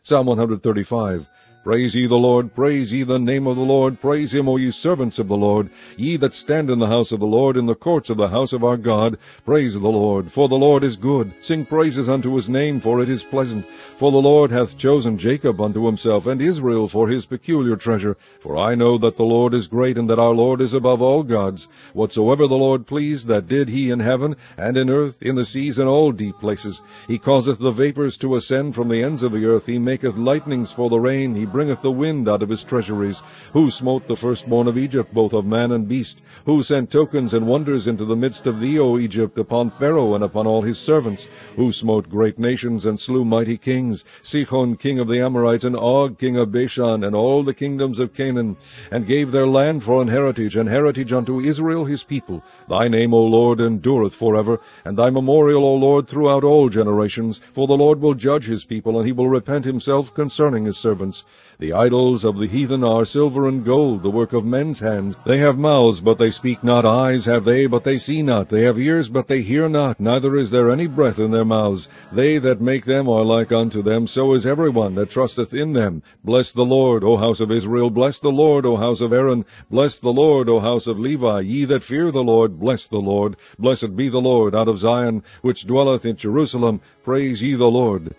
Psalm 135. Praise ye the Lord, praise ye the name of the Lord, praise him, O ye servants of the Lord, ye that stand in the house of the Lord, in the courts of the house of our God. Praise the Lord, for the Lord is good. Sing praises unto his name, for it is pleasant. For the Lord hath chosen Jacob unto himself, and Israel for his peculiar treasure. For I know that the Lord is great, and that our Lord is above all gods. Whatsoever the Lord pleased, that did he in heaven, and in earth, in the seas, and all deep places. He causeth the vapors to ascend from the ends of the earth. He maketh lightnings for the rain. He bringeth the wind out of his treasuries. Who smote the firstborn of Egypt, both of man and beast? Who sent tokens and wonders into the midst of thee, O Egypt, upon Pharaoh and upon all his servants? Who smote great nations and slew mighty kings? Sihon king of the Amorites, and Og king of Bashan, and all the kingdoms of Canaan, and gave their land for an heritage, and heritage unto Israel his people. Thy name, O Lord, endureth forever, and thy memorial, O Lord, throughout all generations. For the Lord will judge his people, and he will repent himself concerning his servants. The idols of the heathen are silver and gold, the work of men's hands. They have mouths, but they speak not. Eyes have they, but they see not. They have ears, but they hear not. Neither is there any breath in their mouths. They that make them are like unto them. So is every one that trusteth in them. Bless the Lord, O house of Israel. Bless the Lord, O house of Aaron. Bless the Lord, O house of Levi. Ye that fear the Lord, bless the Lord. Blessed be the Lord out of Zion, which dwelleth in Jerusalem. Praise ye the Lord.